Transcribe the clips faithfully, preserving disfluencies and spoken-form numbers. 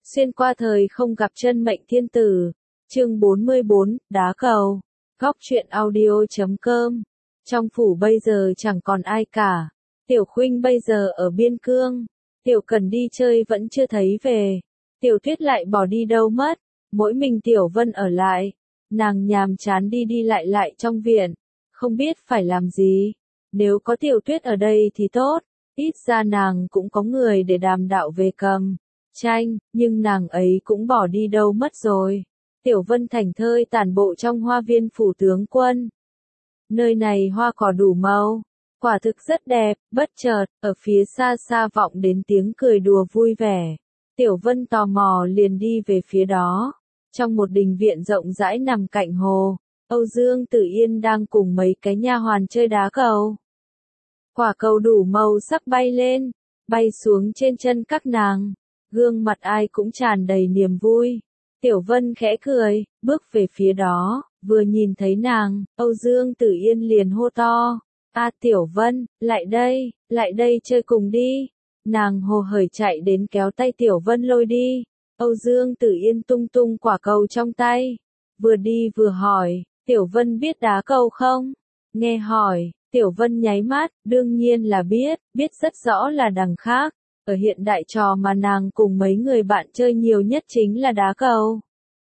Xuyên qua thời không gặp chân mệnh thiên tử. Chương bốn mươi bốn, đá cầu. Góc truyện audio chấm com. Trong phủ bây giờ chẳng còn ai cả. Tiểu Khuynh bây giờ ở biên cương. Tiểu Cần đi chơi vẫn chưa thấy về. Tiểu Tuyết lại bỏ đi đâu mất. Mỗi mình Tiểu Vân ở lại. Nàng nhàm chán đi đi lại lại trong viện. Không biết phải làm gì. Nếu có Tiểu Tuyết ở đây thì tốt. Ít ra nàng cũng có người để đàm đạo về cầm tranh, nhưng nàng ấy cũng bỏ đi đâu mất rồi. Tiểu Vân thảnh thơi tản bộ trong hoa viên phủ tướng quân. Nơi này hoa cỏ đủ màu, quả thực rất đẹp. Bất chợt, ở phía xa xa vọng đến tiếng cười đùa vui vẻ. Tiểu Vân tò mò liền đi về phía đó. Trong một đình viện rộng rãi nằm cạnh hồ, Âu Dương Tử Yên đang cùng mấy cái nha hoàn chơi đá cầu. Quả cầu đủ màu sắc bay lên, bay xuống trên chân các nàng. Gương mặt ai cũng tràn đầy niềm vui. Tiểu Vân khẽ cười, bước về phía đó, vừa nhìn thấy nàng, Âu Dương Tử Yên liền hô to. A Tiểu Vân, lại đây, lại đây chơi cùng đi. Nàng hồ hởi chạy đến kéo tay Tiểu Vân lôi đi. Âu Dương Tử Yên tung tung quả cầu trong tay. Vừa đi vừa hỏi, Tiểu Vân biết đá cầu không? Nghe hỏi, Tiểu Vân nháy mắt, đương nhiên là biết, biết rất rõ là đằng khác. Ở hiện đại trò mà nàng cùng mấy người bạn chơi nhiều nhất chính là đá cầu.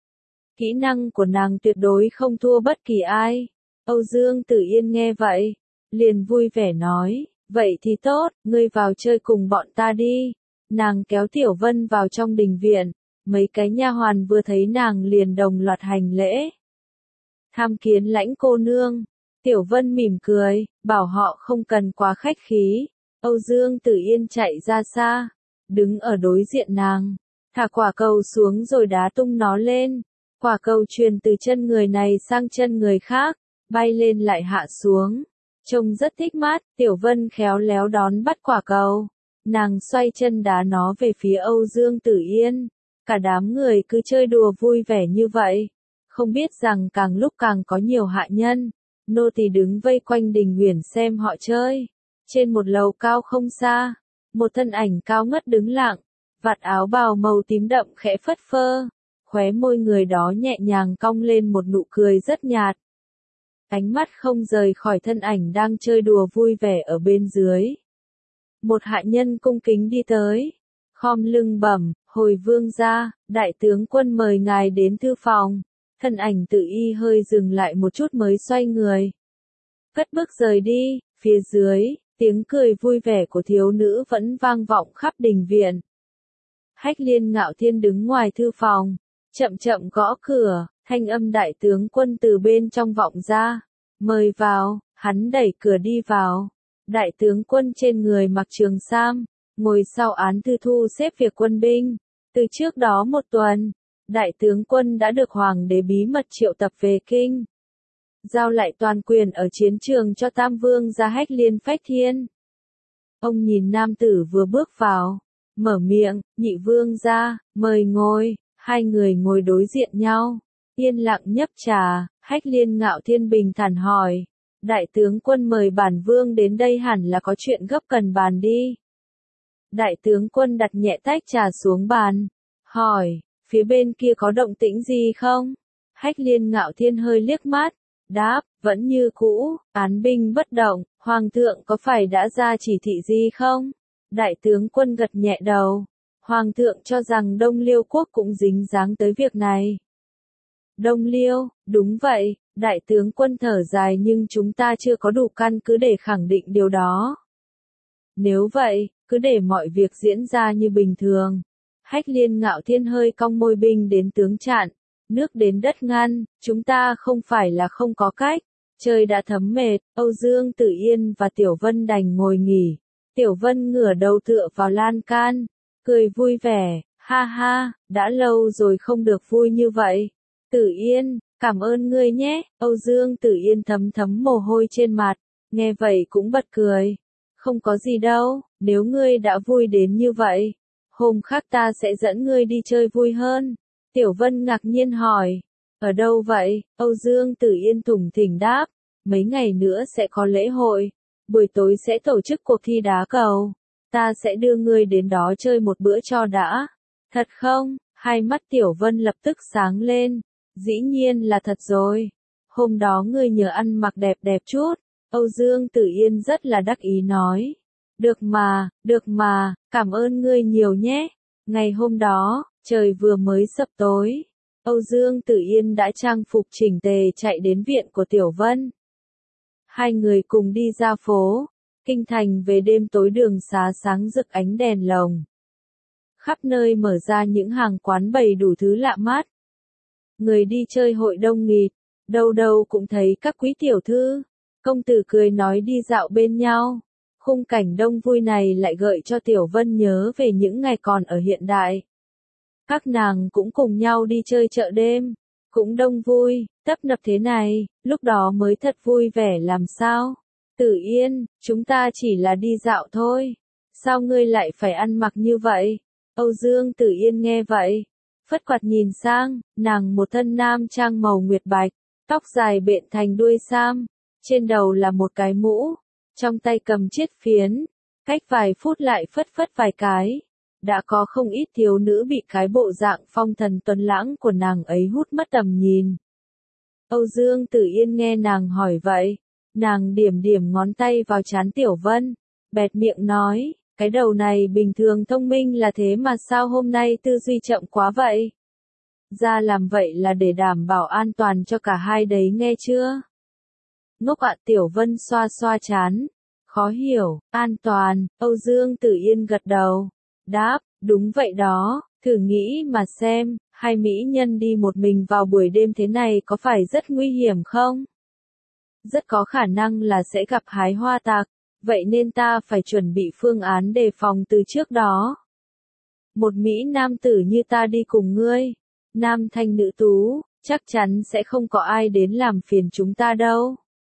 Kỹ năng của nàng tuyệt đối không thua bất kỳ ai. Âu Dương Tử Yên nghe vậy, liền vui vẻ nói, vậy thì tốt, ngươi vào chơi cùng bọn ta đi. Nàng kéo Tiểu Vân vào trong đình viện, mấy cái nha hoàn vừa thấy nàng liền đồng loạt hành lễ. Tham kiến lãnh cô nương. Tiểu Vân mỉm cười, bảo họ không cần quá khách khí. Âu Dương Tử Yên chạy ra xa, đứng ở đối diện nàng, thả quả cầu xuống rồi đá tung nó lên. Quả cầu truyền từ chân người này sang chân người khác, bay lên lại hạ xuống. Trông rất thích mắt, Tiểu Vân khéo léo đón bắt quả cầu. Nàng xoay chân đá nó về phía Âu Dương Tử Yên. Cả đám người cứ chơi đùa vui vẻ như vậy. Không biết rằng càng lúc càng có nhiều hạ nhân, nô tỳ đứng vây quanh đình uyển xem họ chơi. Trên một lầu cao không xa, một thân ảnh cao ngất đứng lặng, vạt áo bào màu tím đậm khẽ phất phơ, khóe môi người đó nhẹ nhàng cong lên một nụ cười rất nhạt. Ánh mắt không rời khỏi thân ảnh đang chơi đùa vui vẻ ở bên dưới. Một hạ nhân cung kính đi tới, khom lưng bẩm, hồi vương gia, đại tướng quân mời ngài đến thư phòng. Thân ảnh Tự Y hơi dừng lại một chút mới xoay người, cất bước rời đi. Phía dưới, tiếng cười vui vẻ của thiếu nữ vẫn vang vọng khắp đình viện. Hách Liên Ngạo Thiên đứng ngoài thư phòng, chậm chậm gõ cửa, thanh âm đại tướng quân từ bên trong vọng ra. Mời vào. Hắn đẩy cửa đi vào. Đại tướng quân trên người mặc trường sam, ngồi sau án thư thu xếp việc quân binh. Từ trước đó một tuần, đại tướng quân đã được hoàng đế bí mật triệu tập về kinh, giao lại toàn quyền ở chiến trường cho Tam Vương gia Hách Liên Phách Thiên. Ông nhìn nam tử vừa bước vào, mở miệng, nhị vương gia, mời ngồi. Hai người ngồi đối diện nhau, yên lặng nhấp trà. Hách Liên Ngạo Thiên bình thản hỏi, đại tướng quân mời bản vương đến đây hẳn là có chuyện gấp cần bàn đi. Đại tướng quân đặt nhẹ tách trà xuống bàn, hỏi, phía bên kia có động tĩnh gì không? Hách Liên Ngạo Thiên hơi liếc mắt, đáp, vẫn như cũ, án binh bất động. Hoàng thượng có phải đã ra chỉ thị gì không? Đại tướng quân gật nhẹ đầu. Hoàng thượng cho rằng Đông Liêu quốc cũng dính dáng tới việc này. Đông Liêu, đúng vậy. Đại tướng quân thở dài, nhưng chúng ta chưa có đủ căn cứ để khẳng định điều đó. Nếu vậy, cứ để mọi việc diễn ra như bình thường. Hách Liên Ngạo Thiên hơi cong môi, binh đến tướng chặn, nước đến đất ngăn, chúng ta không phải là không có cách. Trời đã thấm mệt, Âu Dương Tử Yên và Tiểu Vân đành ngồi nghỉ. Tiểu Vân ngửa đầu tựa vào lan can, cười vui vẻ, ha ha, đã lâu rồi không được vui như vậy. Tử Yên, cảm ơn ngươi nhé. Âu Dương Tử Yên thấm thấm mồ hôi trên mặt, nghe vậy cũng bật cười. Không có gì đâu, nếu ngươi đã vui đến như vậy, hôm khác ta sẽ dẫn ngươi đi chơi vui hơn. Tiểu Vân ngạc nhiên hỏi, ở đâu vậy? Âu Dương Tử Yên thủng thỉnh đáp, mấy ngày nữa sẽ có lễ hội, buổi tối sẽ tổ chức cuộc thi đá cầu, ta sẽ đưa ngươi đến đó chơi một bữa cho đã. Thật không? Hai mắt Tiểu Vân lập tức sáng lên, dĩ nhiên là thật rồi. Hôm đó ngươi nhớ ăn mặc đẹp đẹp chút, Âu Dương Tử Yên rất là đắc ý nói. Được mà, được mà, cảm ơn ngươi nhiều nhé. Ngày hôm đó, trời vừa mới sập tối, Âu Dương Tử Yên đã trang phục chỉnh tề chạy đến viện của Tiểu Vân. Hai người cùng đi ra phố, kinh thành về đêm tối đường xá sáng rực ánh đèn lồng. Khắp nơi mở ra những hàng quán bày đủ thứ lạ mắt. Người đi chơi hội đông nghịt, đâu đâu cũng thấy các quý tiểu thư, công tử cười nói đi dạo bên nhau. Khung cảnh đông vui này lại gợi cho Tiểu Vân nhớ về những ngày còn ở hiện đại. Các nàng cũng cùng nhau đi chơi chợ đêm, cũng đông vui, tấp nập thế này, lúc đó mới thật vui vẻ làm sao. Tử Yên, chúng ta chỉ là đi dạo thôi. Sao ngươi lại phải ăn mặc như vậy? Âu Dương Tử Yên nghe vậy, phất quạt nhìn sang, nàng một thân nam trang màu nguyệt bạch, tóc dài bện thành đuôi sam, trên đầu là một cái mũ, trong tay cầm chiếc phiến, cách vài phút lại phất phất vài cái. Đã có không ít thiếu nữ bị cái bộ dạng phong thần tuấn lãng của nàng ấy hút mất tầm nhìn. Âu Dương Tử Yên nghe nàng hỏi vậy, nàng điểm điểm ngón tay vào trán Tiểu Vân, bẹt miệng nói, cái đầu này bình thường thông minh là thế mà sao hôm nay tư duy chậm quá vậy? Ra làm vậy là để đảm bảo an toàn cho cả hai đấy nghe chưa? Ngốc ạ. Tiểu Vân xoa xoa trán, khó hiểu, an toàn. Âu Dương Tử Yên gật đầu, đáp, đúng vậy đó, thử nghĩ mà xem, hai mỹ nhân đi một mình vào buổi đêm thế này có phải rất nguy hiểm không? Rất có khả năng là sẽ gặp hái hoa tặc, vậy nên ta phải chuẩn bị phương án đề phòng từ trước đó. Một mỹ nam tử như ta đi cùng ngươi, nam thanh nữ tú, chắc chắn sẽ không có ai đến làm phiền chúng ta đâu.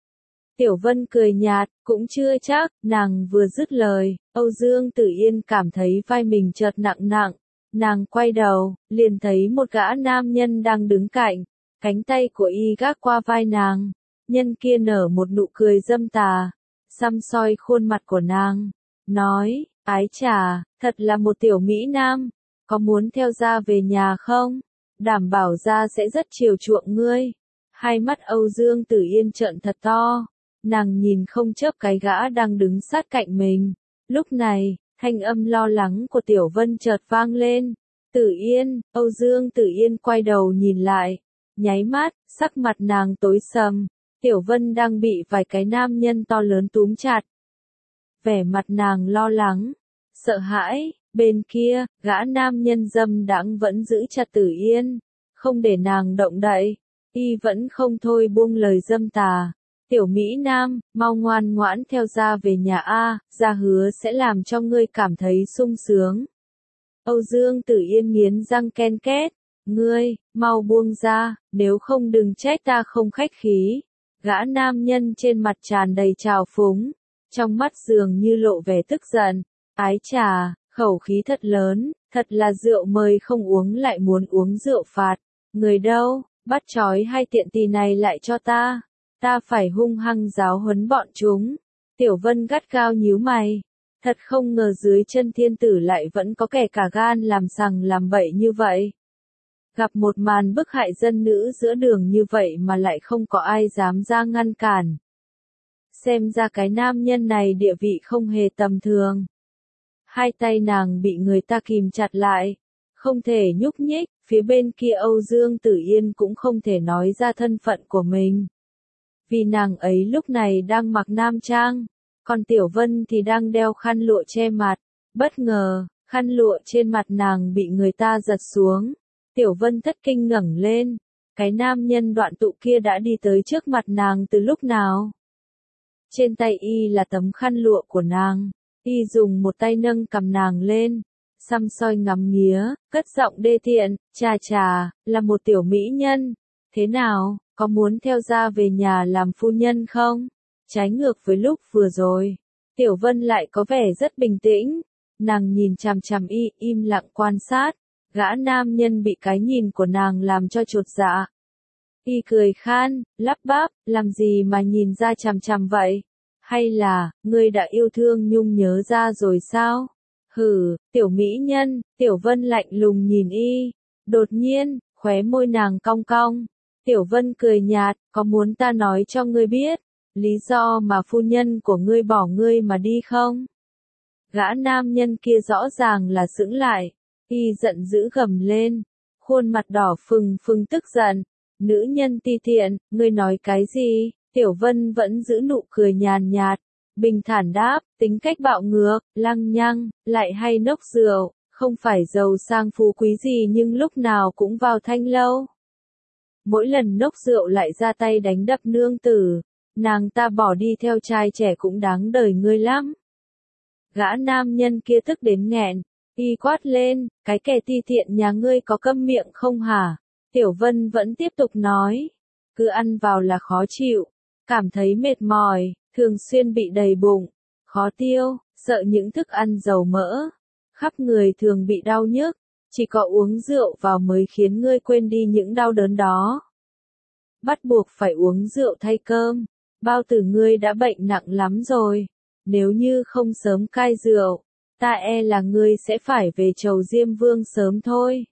Tiểu Vân cười nhạt, cũng chưa chắc. Nàng vừa dứt lời, Âu Dương Tử Yên cảm thấy vai mình chợt nặng nặng. Nàng quay đầu, liền thấy một gã nam nhân đang đứng cạnh, cánh tay của y gác qua vai nàng. Nhân kia nở một nụ cười dâm tà, săm soi khuôn mặt của nàng, nói, ái chà, thật là một tiểu mỹ nam, có muốn theo gia về nhà không? Đảm bảo gia sẽ rất chiều chuộng ngươi. Hai mắt Âu Dương Tử Yên trợn thật to. Nàng nhìn không chớp cái gã đang đứng sát cạnh mình. Lúc này, thanh âm lo lắng của Tiểu Vân chợt vang lên. Tử Yên, Âu Dương Tử Yên quay đầu nhìn lại. Nháy mắt, sắc mặt nàng tối sầm. Tiểu Vân đang bị vài cái nam nhân to lớn túm chặt. Vẻ mặt nàng lo lắng, sợ hãi. Bên kia, gã nam nhân dâm đãng vẫn giữ chặt Tử Yên, không để nàng động đậy. Y vẫn không thôi buông lời dâm tà. Tiểu Mỹ Nam, mau ngoan ngoãn theo gia về nhà A, gia hứa sẽ làm cho ngươi cảm thấy sung sướng. Âu Dương Tử Yên nghiến răng ken két, ngươi, mau buông ra, nếu không đừng trách ta không khách khí. Gã nam nhân trên mặt tràn đầy trào phúng, trong mắt dường như lộ vẻ tức giận. Ái chà, khẩu khí thật lớn, thật là rượu mời không uống lại muốn uống rượu phạt. Người đâu, bắt trói hai tiện tỳ này lại cho ta. Ta phải hung hăng giáo huấn bọn chúng. Tiểu Vân gắt gao nhíu mày. Thật không ngờ dưới chân thiên tử lại vẫn có kẻ cả gan làm sằng làm bậy như vậy. Gặp một màn bức hại dân nữ giữa đường như vậy mà lại không có ai dám ra ngăn cản. Xem ra cái nam nhân này địa vị không hề tầm thường. Hai tay nàng bị người ta kìm chặt lại, không thể nhúc nhích. Phía bên kia Âu Dương Tử Yên cũng không thể nói ra thân phận của mình. Vì nàng ấy lúc này đang mặc nam trang, còn Tiểu Vân thì đang đeo khăn lụa che mặt. Bất ngờ, khăn lụa trên mặt nàng bị người ta giật xuống. Tiểu Vân thất kinh ngẩng lên, cái nam nhân đoạn tụ kia đã đi tới trước mặt nàng từ lúc nào? Trên tay y là tấm khăn lụa của nàng, y dùng một tay nâng cầm nàng lên, săm soi ngắm nghía, cất giọng đê tiện, chà chà, là một tiểu mỹ nhân. Thế nào, có muốn theo gia về nhà làm phu nhân không? Trái ngược với lúc vừa rồi, Tiểu Vân lại có vẻ rất bình tĩnh. Nàng nhìn chằm chằm y, im lặng quan sát. Gã nam nhân bị cái nhìn của nàng làm cho chột dạ. Y cười khan, lắp bắp, làm gì mà nhìn ra chằm chằm vậy? Hay là, ngươi đã yêu thương Nhung nhớ ra rồi sao? Hừ, tiểu mỹ nhân. Tiểu Vân lạnh lùng nhìn y. Đột nhiên, khóe môi nàng cong cong. Tiểu Vân cười nhạt, có muốn ta nói cho ngươi biết, lý do mà phu nhân của ngươi bỏ ngươi mà đi không? Gã nam nhân kia rõ ràng là sững lại, y giận dữ gầm lên, khuôn mặt đỏ phừng phừng tức giận. Nữ nhân ti tiện, ngươi nói cái gì? Tiểu Vân vẫn giữ nụ cười nhàn nhạt, bình thản đáp, tính cách bạo ngược, lăng nhăng, lại hay nốc rượu, không phải giàu sang phú quý gì nhưng lúc nào cũng vào thanh lâu. Mỗi lần nốc rượu lại ra tay đánh đập nương tử, nàng ta bỏ đi theo trai trẻ cũng đáng đời ngươi lắm. Gã nam nhân kia tức đến nghẹn, y quát lên, cái kẻ ti tiện nhà ngươi có câm miệng không hả? Tiểu Vân vẫn tiếp tục nói, cứ ăn vào là khó chịu, cảm thấy mệt mỏi, thường xuyên bị đầy bụng, khó tiêu, sợ những thức ăn dầu mỡ, khắp người thường bị đau nhức, chỉ có uống rượu vào mới khiến ngươi quên đi những đau đớn đó. Bắt buộc phải uống rượu thay cơm, bao tử ngươi đã bệnh nặng lắm rồi, nếu như không sớm cai rượu, ta e là ngươi sẽ phải về chầu Diêm Vương sớm thôi.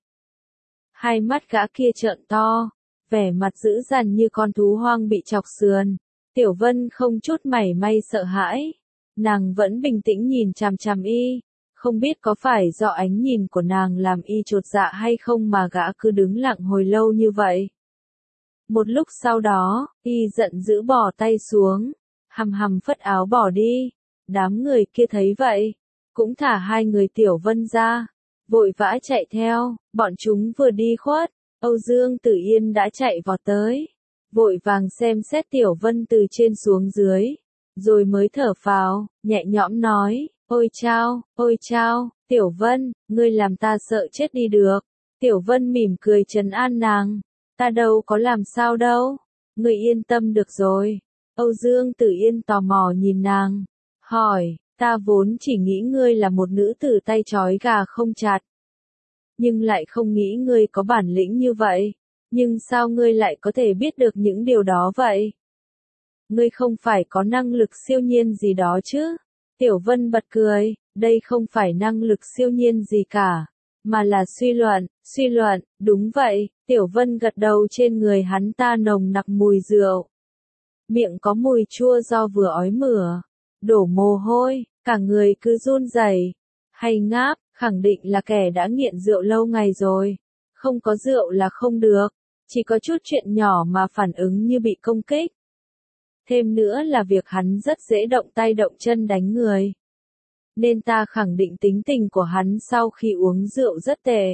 Hai mắt gã kia trợn to, vẻ mặt dữ dằn như con thú hoang bị chọc sườn. Tiểu Vân không chút mảy may sợ hãi, nàng vẫn bình tĩnh nhìn chằm chằm y, không biết có phải do ánh nhìn của nàng làm y chột dạ hay không mà gã cứ đứng lặng hồi lâu như vậy. Một lúc sau đó, y giận dữ bỏ tay xuống, hầm hầm phất áo bỏ đi. Đám người kia thấy vậy, cũng thả hai người Tiểu Vân ra, vội vã chạy theo. Bọn chúng vừa đi khuất, Âu Dương Tử Yên đã chạy vọt tới, vội vàng xem xét Tiểu Vân từ trên xuống dưới, rồi mới thở phào, nhẹ nhõm nói, ôi chao, ôi chao, Tiểu Vân, ngươi làm ta sợ chết đi được. Tiểu Vân mỉm cười trấn an nàng, ta đâu có làm sao đâu, ngươi yên tâm được rồi. Âu Dương Tử Yên tò mò nhìn nàng, hỏi, ta vốn chỉ nghĩ ngươi là một nữ tử tay trói gà không chặt, nhưng lại không nghĩ ngươi có bản lĩnh như vậy. Nhưng sao ngươi lại có thể biết được những điều đó vậy? Ngươi không phải có năng lực siêu nhiên gì đó chứ? Tiểu Vân bật cười, đây không phải năng lực siêu nhiên gì cả, mà là suy luận, suy luận, đúng vậy. Tiểu Vân gật đầu, trên người hắn ta nồng nặc mùi rượu. Miệng có mùi chua do vừa ói mửa, đổ mồ hôi, cả người cứ run rẩy, hay ngáp, khẳng định là kẻ đã nghiện rượu lâu ngày rồi. Không có rượu là không được, chỉ có chút chuyện nhỏ mà phản ứng như bị công kích. Thêm nữa là việc hắn rất dễ động tay động chân đánh người. Nên ta khẳng định tính tình của hắn sau khi uống rượu rất tệ.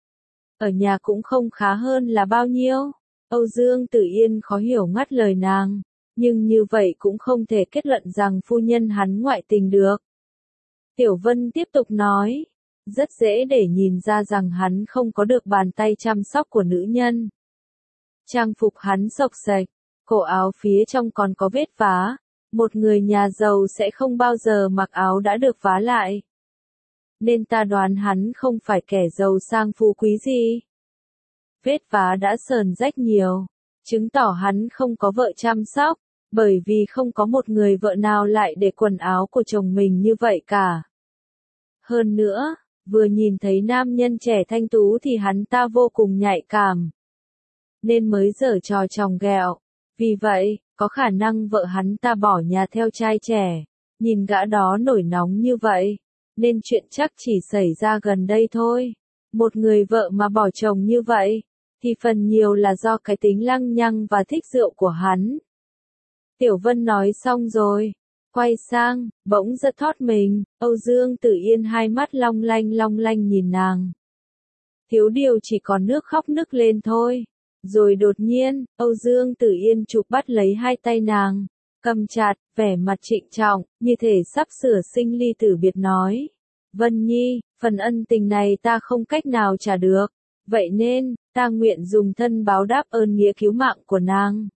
Ở nhà cũng không khá hơn là bao nhiêu. Âu Dương Tử Yên khó hiểu ngắt lời nàng, nhưng như vậy cũng không thể kết luận rằng phu nhân hắn ngoại tình được. Tiểu Vân tiếp tục nói, rất dễ để nhìn ra rằng hắn không có được bàn tay chăm sóc của nữ nhân. Trang phục hắn xộc xệch, cổ áo phía trong còn có vết vá, một người nhà giàu sẽ không bao giờ mặc áo đã được vá lại. Nên ta đoán hắn không phải kẻ giàu sang phú quý gì. Vết vá đã sờn rách nhiều, chứng tỏ hắn không có vợ chăm sóc, bởi vì không có một người vợ nào lại để quần áo của chồng mình như vậy cả. Hơn nữa, vừa nhìn thấy nam nhân trẻ thanh tú thì hắn ta vô cùng nhạy cảm, nên mới giở trò chòng ghẹo. Vì vậy, có khả năng vợ hắn ta bỏ nhà theo trai trẻ, nhìn gã đó nổi nóng như vậy, nên chuyện chắc chỉ xảy ra gần đây thôi. Một người vợ mà bỏ chồng như vậy, thì phần nhiều là do cái tính lăng nhăng và thích rượu của hắn. Tiểu Vân nói xong rồi, quay sang, bỗng giật thót mình. Âu Dương Tử Yên hai mắt long lanh long lanh nhìn nàng. Thiếu điều chỉ còn nước khóc nức lên thôi. Rồi đột nhiên, Âu Dương Tử Yên chụp bắt lấy hai tay nàng, cầm chặt, vẻ mặt trịnh trọng, như thể sắp sửa sinh ly tử biệt nói. Vân Nhi, phần ân tình này ta không cách nào trả được, vậy nên, ta nguyện dùng thân báo đáp ơn nghĩa cứu mạng của nàng.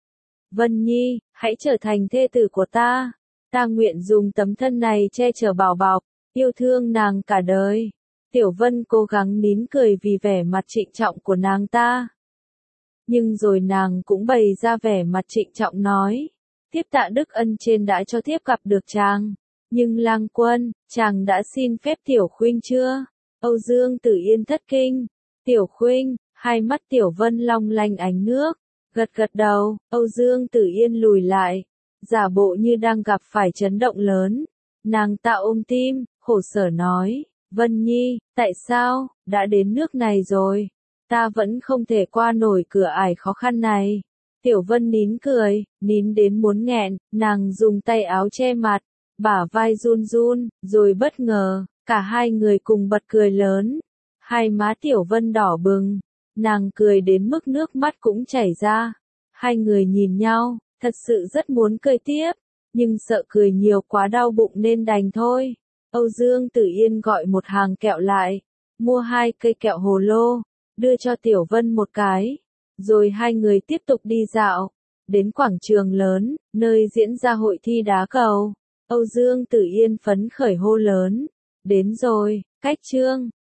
Vân Nhi, hãy trở thành thê tử của ta, ta nguyện dùng tấm thân này che chở bảo bọc, yêu thương nàng cả đời. Tiểu Vân cố gắng nín cười vì vẻ mặt trịnh trọng của nàng ta. Nhưng rồi nàng cũng bày ra vẻ mặt trịnh trọng nói, tiếp tạ đức ân trên đã cho thiếp gặp được chàng. Nhưng lang quân, chàng đã xin phép tiểu khuynh chưa? Âu Dương Tử Yên thất kinh. Tiểu Khuynh, hai mắt Tiểu Vân long lanh ánh nước, gật gật đầu. Âu Dương Tử Yên lùi lại, giả bộ như đang gặp phải chấn động lớn. Nàng ta ôm tim, khổ sở nói, Vân Nhi, tại sao, đã đến nước này rồi, ta vẫn không thể qua nổi cửa ải khó khăn này. Tiểu Vân nín cười, nín đến muốn nghẹn, nàng dùng tay áo che mặt, bả vai run run, rồi bất ngờ, cả hai người cùng bật cười lớn. Hai má Tiểu Vân đỏ bừng, nàng cười đến mức nước mắt cũng chảy ra. Hai người nhìn nhau, thật sự rất muốn cười tiếp, nhưng sợ cười nhiều quá đau bụng nên đành thôi. Âu Dương Tử Yên gọi một hàng kẹo lại, mua hai cây kẹo hồ lô, đưa cho Tiểu Vân một cái, rồi hai người tiếp tục đi dạo, đến quảng trường lớn, nơi diễn ra hội thi đá cầu. Âu Dương Tử Yên phấn khởi hô lớn, đến rồi, cách chương.